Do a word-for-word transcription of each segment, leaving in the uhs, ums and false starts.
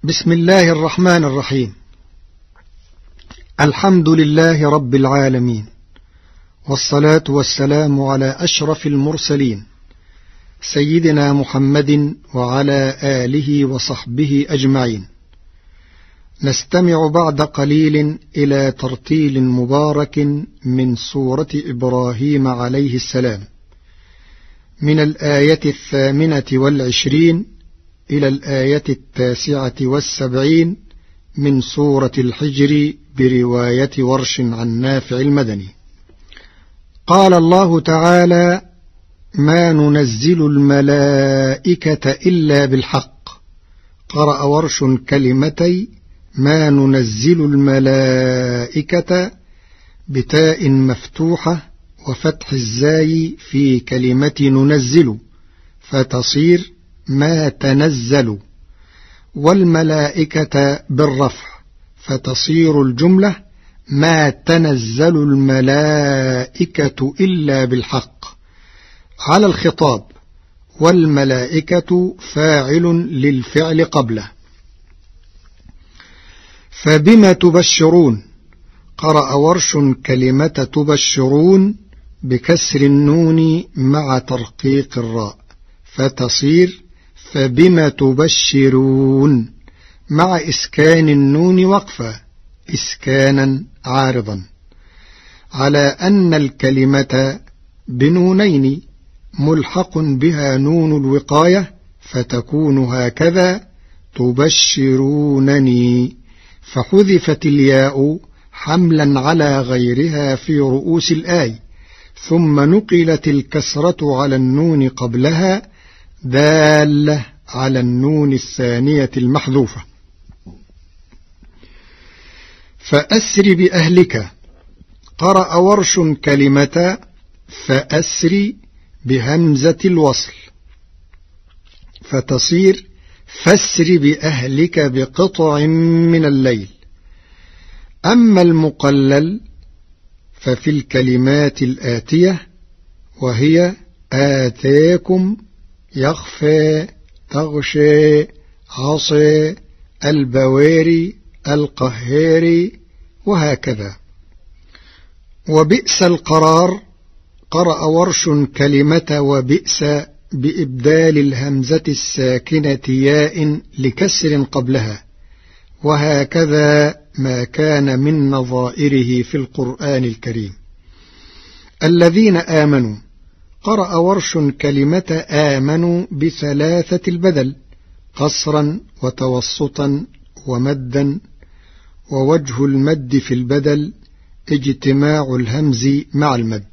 بسم الله الرحمن الرحيم. الحمد لله رب العالمين، والصلاة والسلام على أشرف المرسلين سيدنا محمد وعلى آله وصحبه أجمعين. نستمع بعد قليل إلى ترتيل مبارك من سورة إبراهيم عليه السلام، من الآية الثامنة والعشرين إلى الآية التاسعة والسبعين من سورة الحجر برواية ورش عن نافع المدني. قال الله تعالى: ما ننزل الملائكة إلا بالحق. قرأ ورش كلمتي ما ننزل الملائكة بتاء مفتوحة وفتح الزاي في كلمة ننزل فتصير ما تنزل، والملائكة بالرفع فتصير الجملة ما تنزل الملائكة إلا بالحق على الخطاب، والملائكة فاعل للفعل قبله. فبما تبشرون. قرأ ورش كلمة تبشرون بكسر النون مع ترقيق الراء فتصير فبما تبشرون مع إسكان النون وقفا إسكانا عارضا، على أن الكلمة بنونين ملحق بها نون الوقاية فتكون هكذا تبشرونني، فحذفت الياء حملا على غيرها في رؤوس الآي، ثم نقلت الكسرة على النون قبلها دالة على النون الثانية المحذوفة. فأسر بأهلك. قرأ ورش كلمة فأسر بهمزة الوصل فتصير فاسر بأهلك بقطع من الليل. أما المقلل ففي الكلمات الآتية، وهي آتاكم، يخفى، تغشى، عصى، البواري، القهار، وهكذا. وبئس القرار. قرأ ورش كلمة وبئس بإبدال الهمزة الساكنة ياء لكسر قبلها، وهكذا ما كان من نظائره في القرآن الكريم. الذين آمنوا. قرأ ورش كلمة آمنوا بثلاثة البدل قصرا وتوسطا ومدا، ووجه المد في البدل اجتماع الهمز مع المد.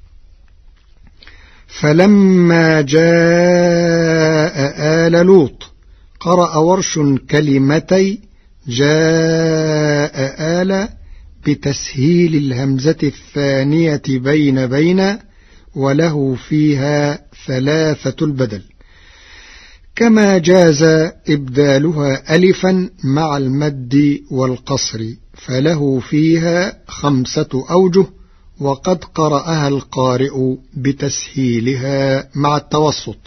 فلما جاء آل لوط. قرأ ورش كلمتي جاء آل بتسهيل الهمزة الثانية بين بين، وله فيها ثلاثة البدل، كما جاز إبدالها ألفا مع المد والقصر، فله فيها خمسة أوجه، وقد قرأها القارئ بتسهيلها مع التوسط.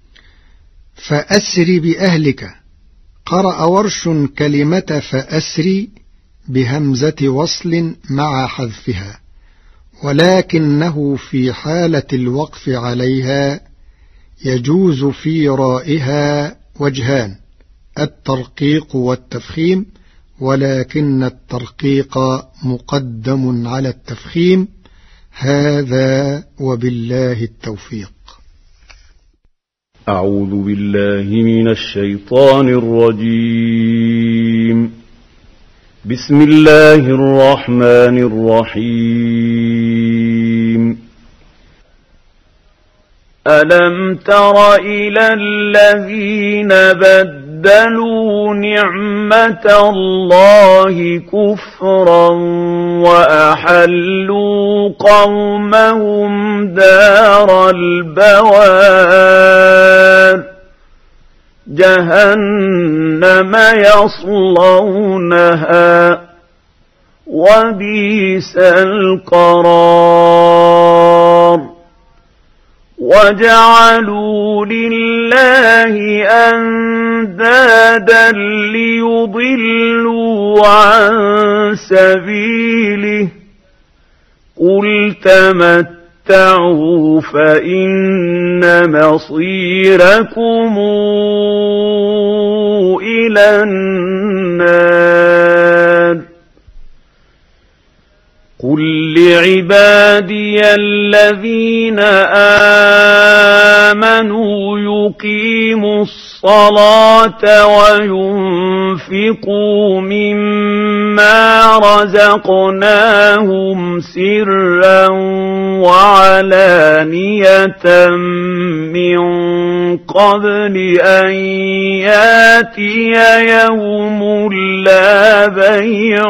فأسر بأهلك. قرأ ورش كلمة فأسري بهمزة وصل مع حذفها، ولكنه في حالة الوقف عليها يجوز في رائها وجهان: الترقيق والتفخيم، ولكن الترقيق مقدم على التفخيم. هذا وبالله التوفيق. أعوذ بالله من الشيطان الرجيم. بسم الله الرحمن الرحيم. ألم تر إلى الذين بدلوا نعمة الله كفرا وأحلوا قومهم دار البوار جهنم يصلونها وبئس القرار. وجعلوا لله أندادا ليضلوا ليضلوا عن سبيله قل تمتعوا فإن مصيركم إلى النار قل لعبادي الذين آمنوا يقيموا الصلاة وينفقوا مما رزقناهم سرا وعلانية من قبل أن ياتي يوم لا بيع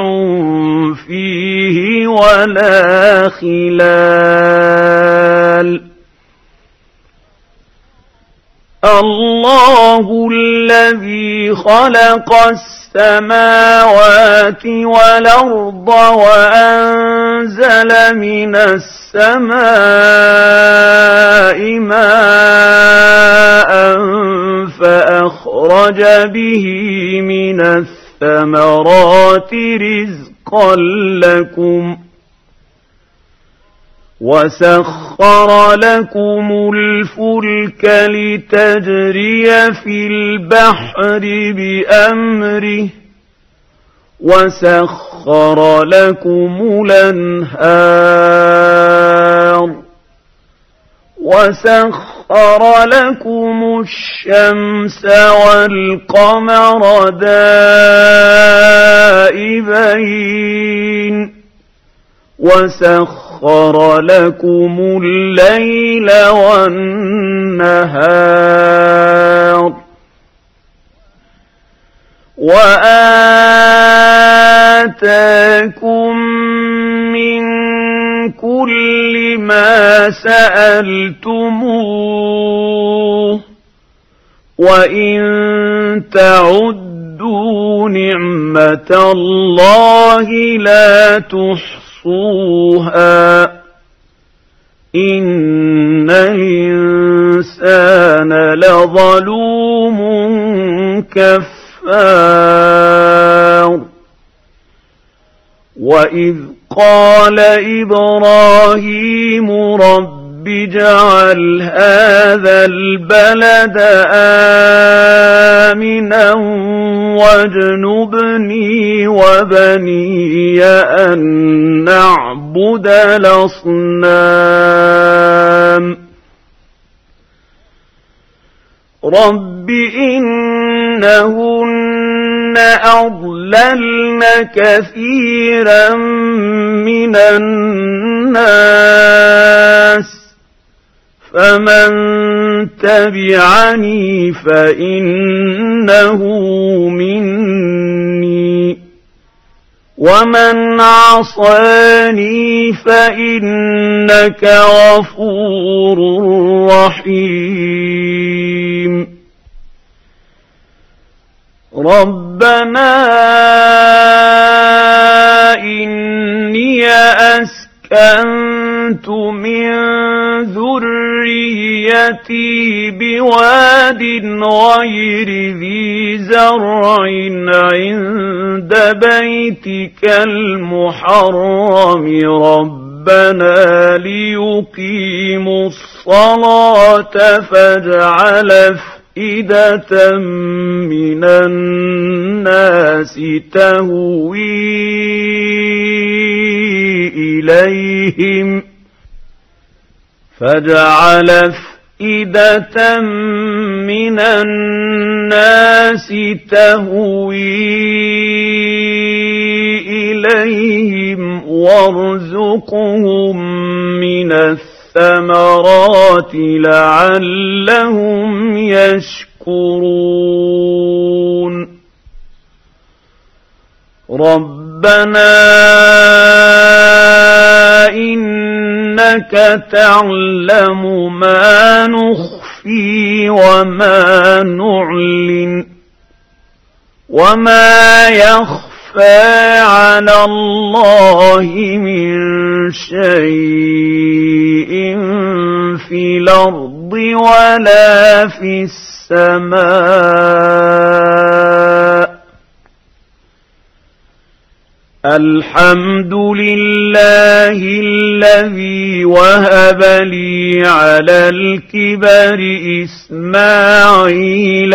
فيه ولا خلال الله الذي خلق السماوات والأرض وأنزل من السماء ماء فأخرج به من الثمرات رزقا لكم وسخر لكم الفلك لتجري في البحر بأمره وسخر لكم الأنهار وسخر لكم الشمس والقمر دائبين وسخر لكم الليل والنهار وآتاكم من كل ما سألتموه وإن تعدوا نعمة الله لا تحصوها إن الإنسان لظلوم كفار وإذ قال إبراهيم رب اجعل هذا البلد آمنا واجنبني وبني أن نعبد الأصنام رب إنهن أضللن كثيرا من الناس فمن تبعني فإنه مني ومن عصاني فإنك غفور رحيم ربنا إني أسكنت من ذريتي بواد غير ذي زرع عند بيتك المحرم ربنا ليقيموا الصلاة فاجعل أفئدة من الناس تهوي إليهم فاجعل أفئدة من الناس تهوي إليهم وارزقهم من الثمرات لعلهم يشكرون ربنا إنك تعلم ما نخفي وما نعلن وما يخفى على الله من شيء في الأرض ولا في السماء الحمد لله الذي وهب لي على الكبر إسماعيل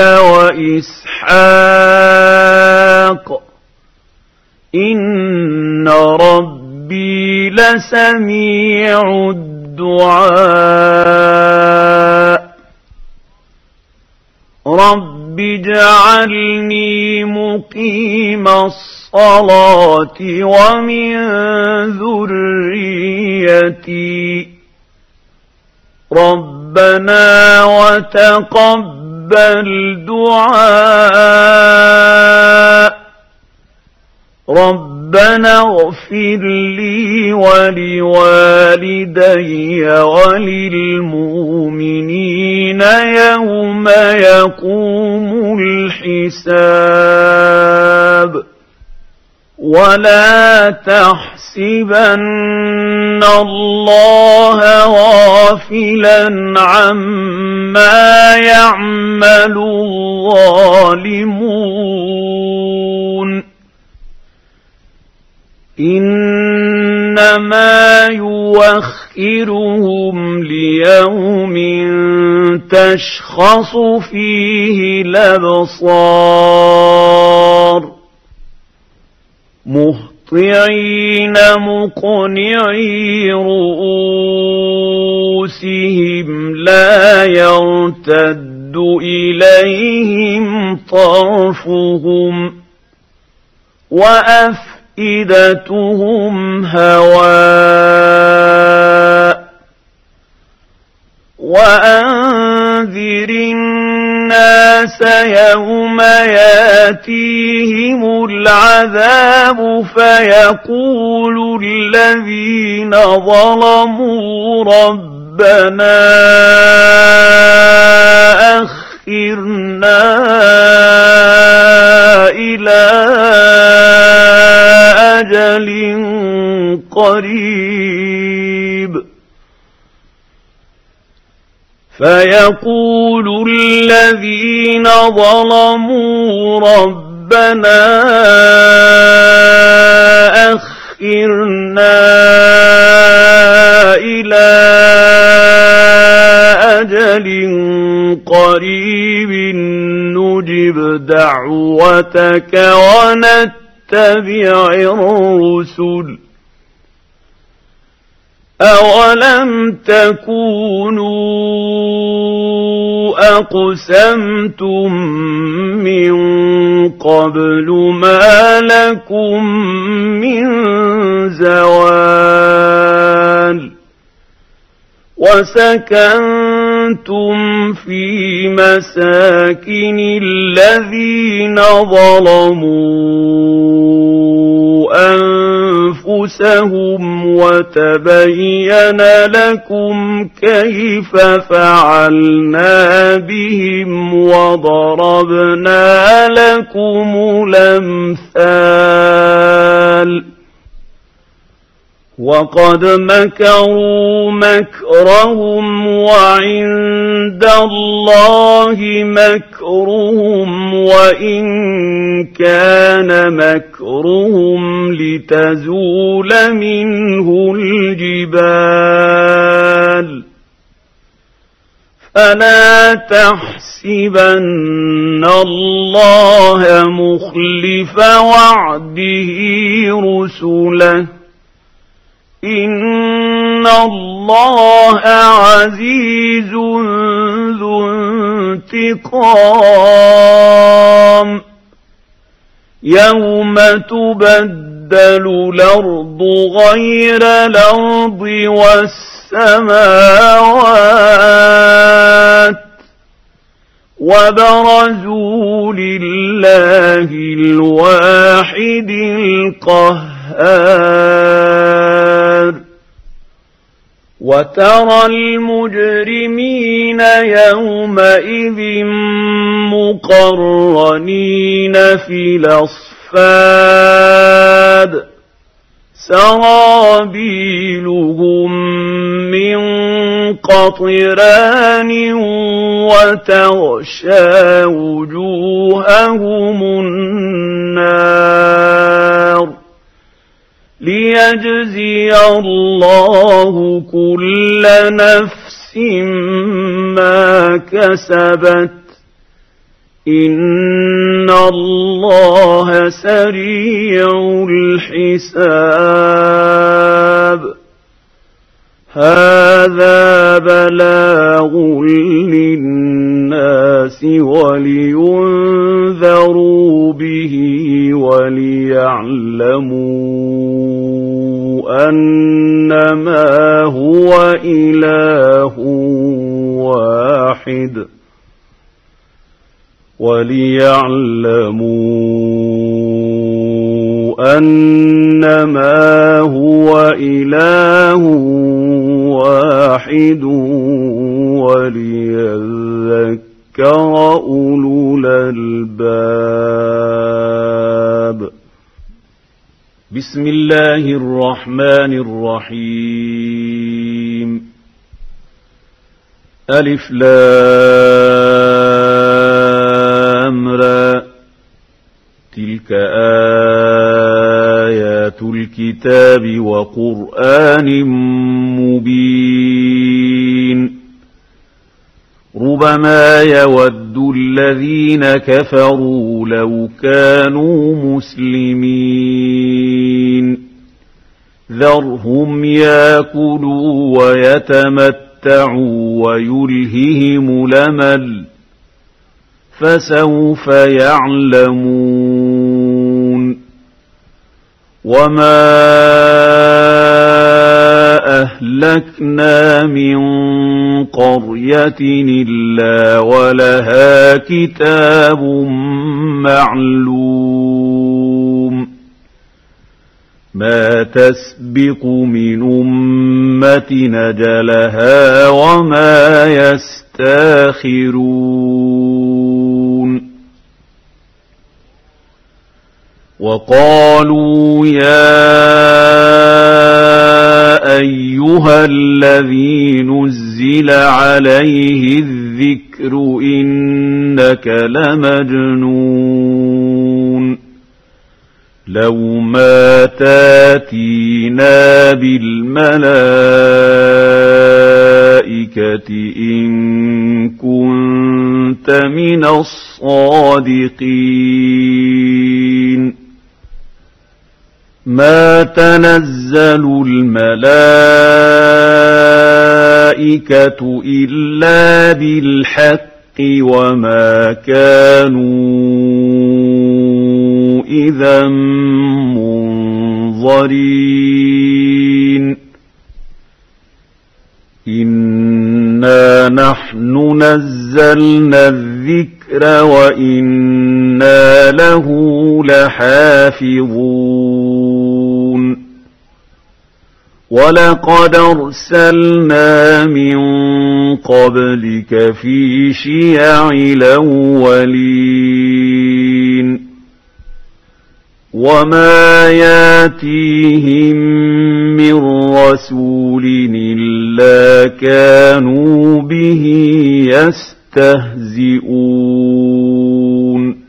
وإسحاق إن ربي لسميع الدعاء رب اجعلني مقيم الصلاة ومن ذريتي ربنا وتقبل دعاء ربنا اغفر لي ولوالدي وللمؤمنين يوم يقوم الحساب ولا تحسبن الله غافلا عما يعمل الظالمون إنما يوخرهم ليوم تشخص فيه الأبصار مهطعين مقنعي رؤوسهم لا يرتد إليهم طرفهم وأفئدتهم هواء وأنذر الناس يوم ياتيهم العذاب فيقول الذين ظلموا ربنا أخرنا إلى أجل قريب فيقول الذين ظلموا ربنا أخرنا إلى أجل قريب نجب دعوتك ونتبع الرسل أولم تكونوا أقسمتم من قبل ما لكم من زوال وسكنتم في مساكن الذين ظلموا أنفسهم وتبين لكم كيف فعلنا بهم وضربنا لكم الأمثال وقد مكروا مكرهم وعند الله مكرهم وإن كان مكرهم لتزول منه الجبال فلا تحسبن الله مخلف وعده رسله إن الله عزيز ذو انتقام يوم تبدل الأرض غير الأرض والسماوات وبرزوا لله الواحد القهار وترى المجرمين يومئذ مقرنين في الأصفاد سرابيلهم من قطران وتغشى وجوههم النار ليجزي الله كل نفس ما كسبت إن الله سريع الحساب هذا بلاغ للناس ولينذروا به وليعلموا أنما هو إله واحد وليعلموا أنما هو إله واحد وليذكر أولو الألباب. بسم الله الرحمن الرحيم. ألف لام را تلك آيات الكتاب وقرآن مبين ربما يود الذين كفروا لو كانوا مسلمين ذرهم ياكلوا ويتمتعوا ويلههم الأمل فسوف يعلمون وما أهلكنا من قرية إلا ولها كتاب معلوم ما تسبق من أمة نجلها وما يستاخرون وقالوا يا أيها الذي نزل عليه الذكر إنك لمجنون لو ما تاتينا بالملائكة إن كنت من الصادقين ما تنزل الملائكة إلا بالحق وما كانوا إذا منظرين إنا نحن نزلنا الذكر وإنا له لحافظون ولقد أرسلنا من قبلك في شيع الأولين وما ياتيهم من رسول إلا كانوا به يستهزئون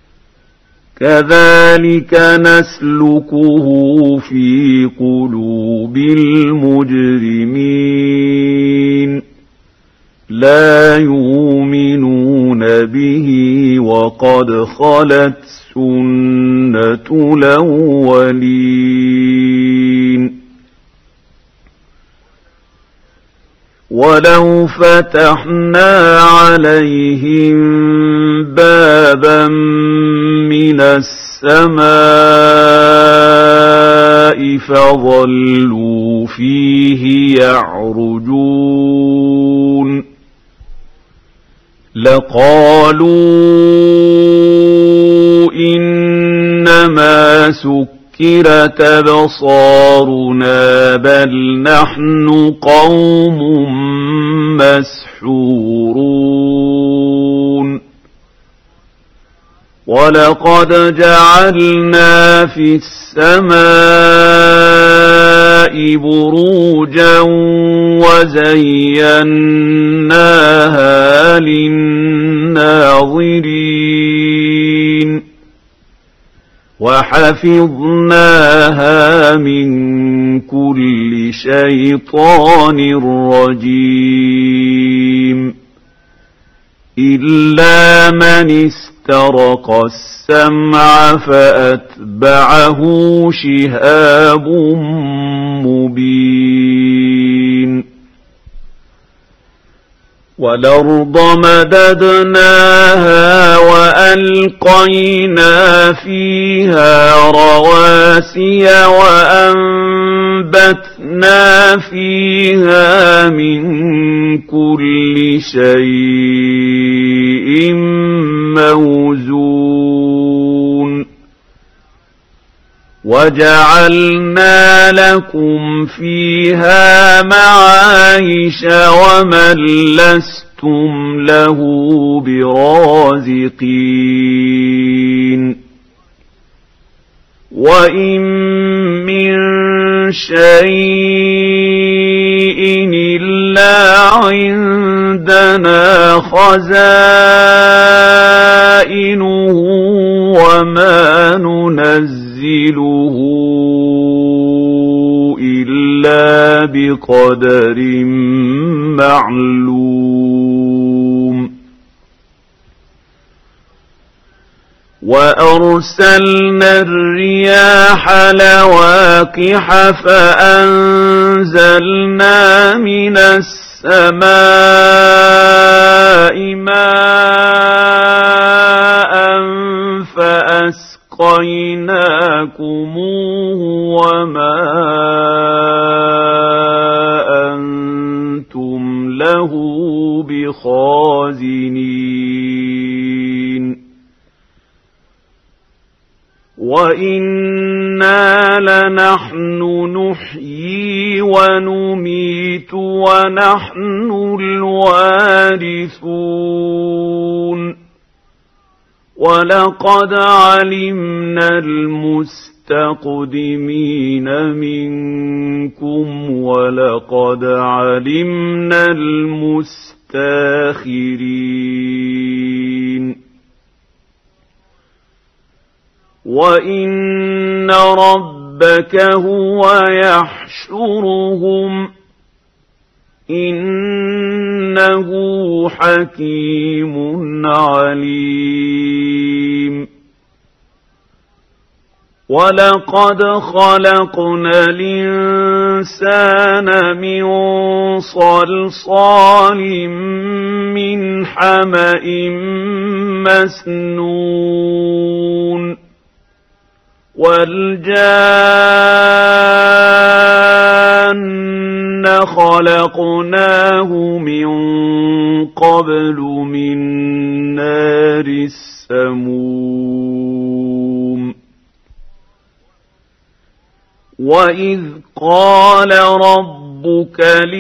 كذلك نسلكه في قلوب المجرمين لا يؤمنون به وقد خلت سنة الأولين ولو فتحنا عليهم بابا من السماء فظلوا فيه يعرجون لقالوا إنما سكرت أبصارنا بل نحن قوم مسحورون ولقد جعلنا في السماء بروجا وزيناها للناظرين وحفظناها من كل شيطان رجيم إلا من استرق السمع فأتبعه شهاب مبين والأرض مددناها وألقينا فيها رواسي وأنبتنا فيها من كل شيء موزون وجعلنا لكم فيها معايش ومن لستم له برازقين وإن من شيء إلا عندنا خزائنه وما ننزله إلا بقدر معلوم وأرسلنا الرياح لواقح فأنزلنا من السماء ماء فأسقيناكموه وما أنتم له بخازنين وإنا لنحن نحيي ونميت ونحن الوارثون ولقد علمنا المستقدمين منكم ولقد علمنا المستاخرين وإن ربك هو يحشرهم إنه حكيم عليم ولقد خلقنا الإنسان من صلصال من حمأ مسنون والجان خلقناه من قبل من نار السموم وإذ قال ربك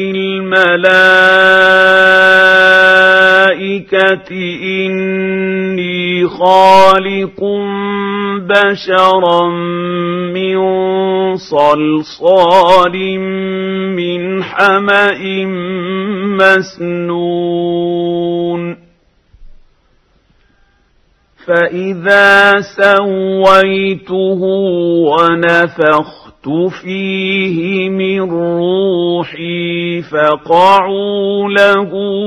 للملائكة إني خالق بشرا من صلصال من حمأ مسنون فإذا سويته ونفخت فيه من روحي فقعوا له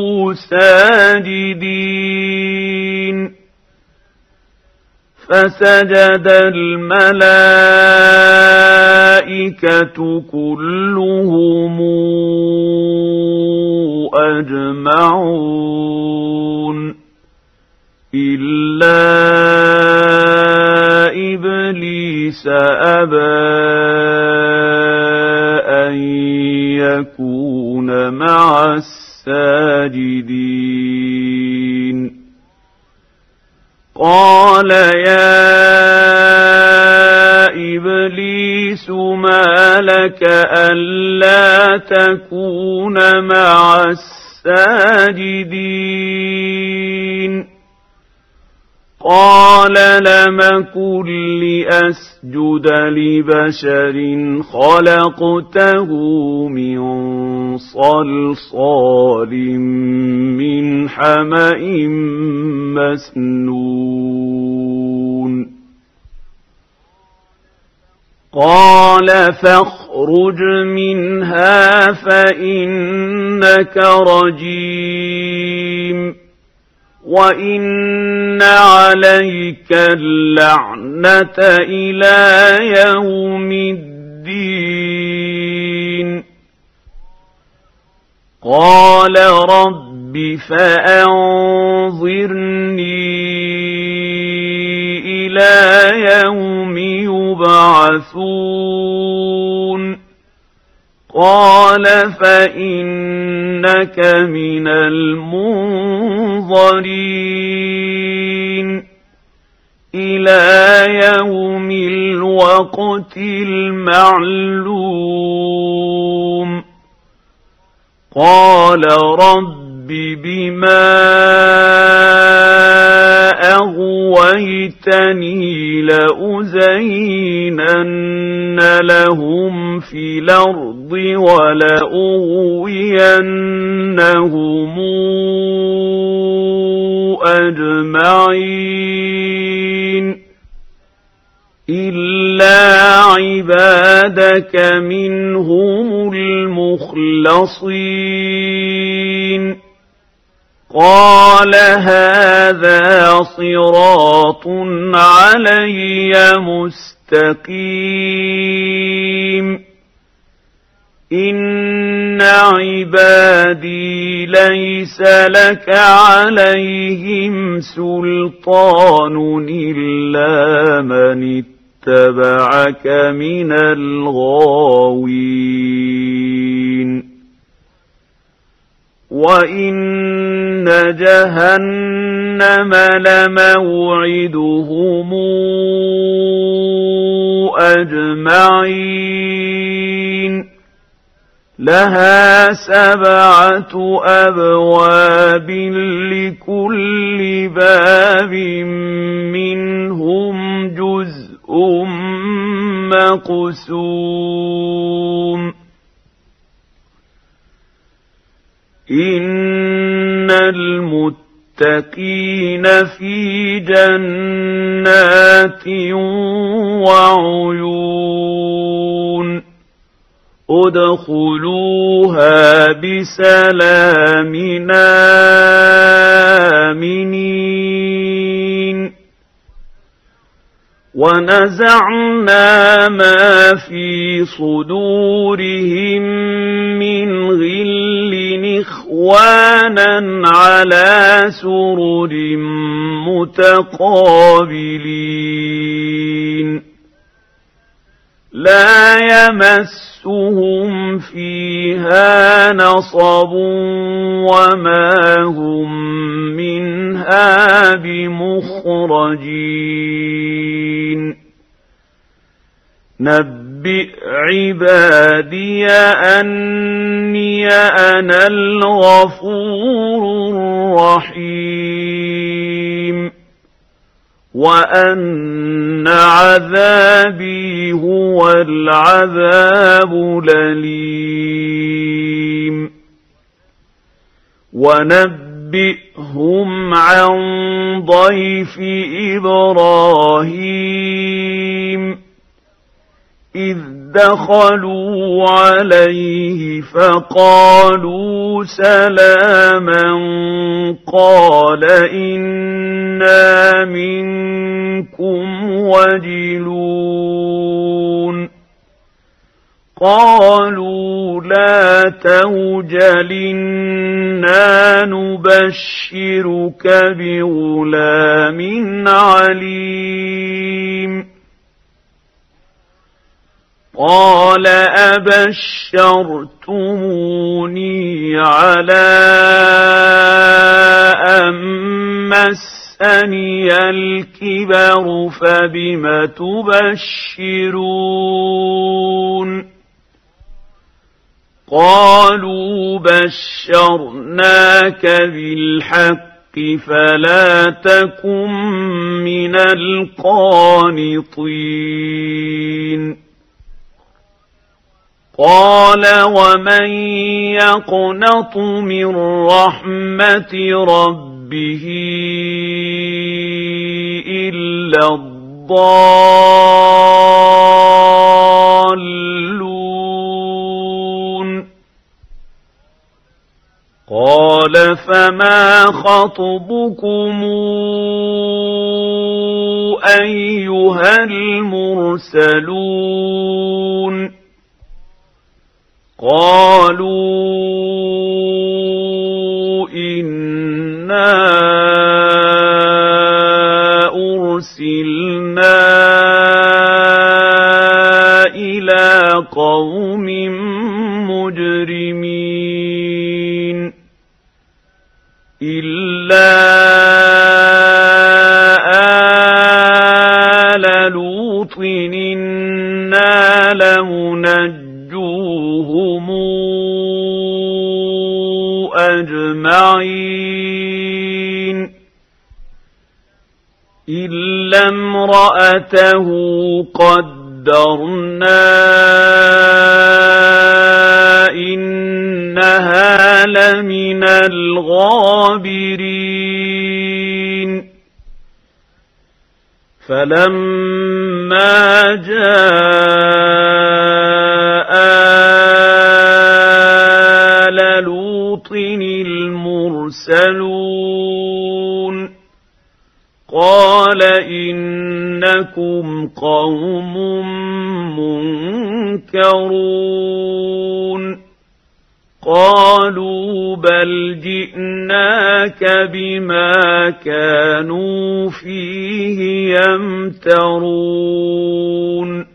ساجدين فسجد الملائكة كلهم أجمعون إلا إبليس أبى أن يكون مع الساجدين قال يا إبليس ما لك ألا تكون مع الساجدين قال لم كن لأسجد لبشر خلقته من صلصال من حمأ مسنون قال فاخرج فاخرج منها فإنك رجيم وإن عليك اللعنة إلى يوم الدين. قال رب فأنظرني إلى يوم يبعثون. قال فإنك من المنظرين إلى يوم الوقت المعلوم. قال رب بما أغويتني لأزينن لهم في الأرض ولأغوينهم أجمعين إلا عبادك منهم المخلصين. قال هذا صراط علي مستقيم. إن عبادي ليس لك عليهم سلطان إلا من اتبعك من الغاوين. وإن جهنم لموعدهم أجمعين لها سبعة أبواب لكل باب منهم جزء مقسوم. إن المتقين في جنات وعيون ادخلوها بسلام آمنين. ونزعنا ما في صدورهم من غل إخوانا على سرر متقابلين لا يمسهم فيها نصب وما هم منها بمخرجين. نبئ عبادي أني أنا الغفور الرحيم وأن عذابي هو العذاب الأليم. ونبئهم عن ضيف إبراهيم إذ دخلوا عليه فقالوا سلاما قال إنا منكم وجلون. قالوا لا توجل إنا نبشرك بغلام عليم. قال أبشرتموني على أن مسني الكبر فبم تبشرون. قالوا بشرناك بالحق فلا تكن من القانطين. قال ومن يقنط من رحمة ربه إلا الضالون. فما خطبكم أيها المرسلون قالوا إنا أرسلنا إلى قوم مجرمين إلا آل لوط إنا لمنجوهم أجمعين إلا امرأته قدرنا إنها لمن الغابرين فلما جاء آل لوط المرسلون قال إنكم قوم منكرون قالوا بل جئناك بما كانوا فيه يمترون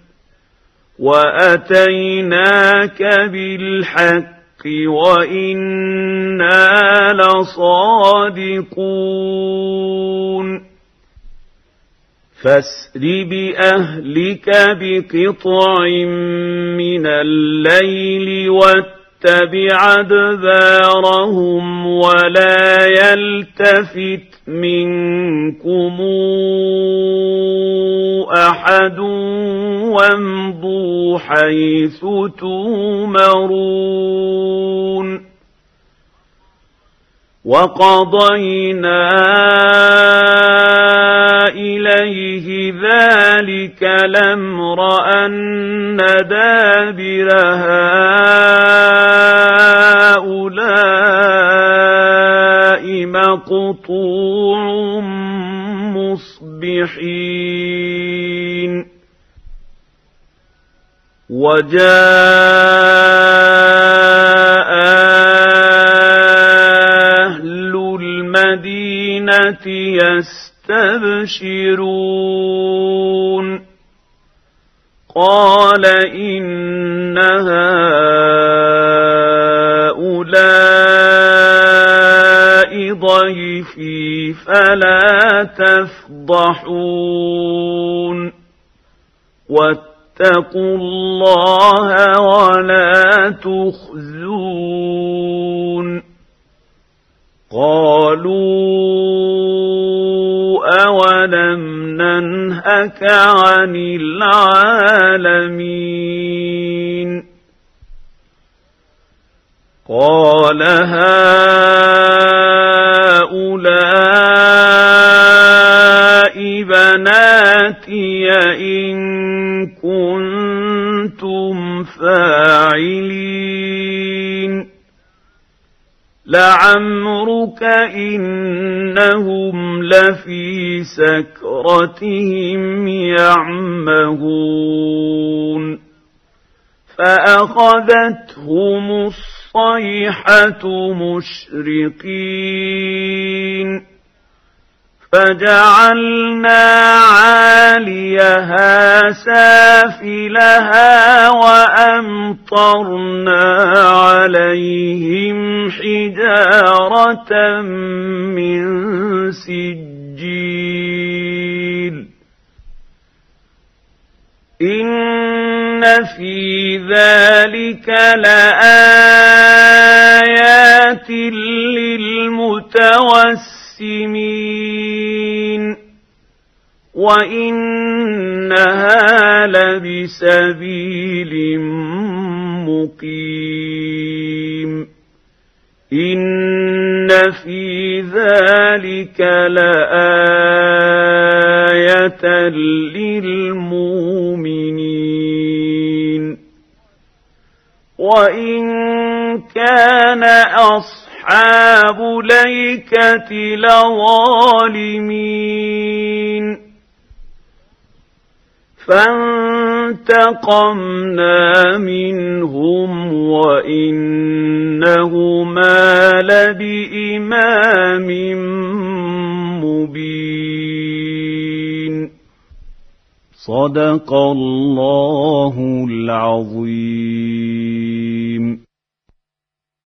وأتيناك بالحق وإنا لصادقون فاسر بأهلك بقطع من الليل واتبع أدبارهم ولا يلتفت منكم أحد وامضوا حيث تؤمرون وقضينا إليه ذلك الأمر أن دابر هؤلاء مقطوع مصبحين وجاء أهل المدينة يستبشرون قال إن هؤلاء ضيفي فلا تفضحون واتقوا الله ولا تخزون قالوا أولم ننهك عن العالمين قال هؤلاء بناتي إن كنتم فاعلين لعمرك إنهم لفي سكرتهم يعمهون فأخذتهم الصيحة مشرقين فجعلنا عاليها سافلها وأمطرنا عليهم حجارة من سجيل إن في ذلك لآيات للمتوسمين وإنها لبسبيل مقيم إن في ذلك لآية للمؤمنين وإن كان أصحاب أصحاب الأيكة لظالمين فانتقمنا منهم وإنهما لبإمام مبين صدق الله العظيم.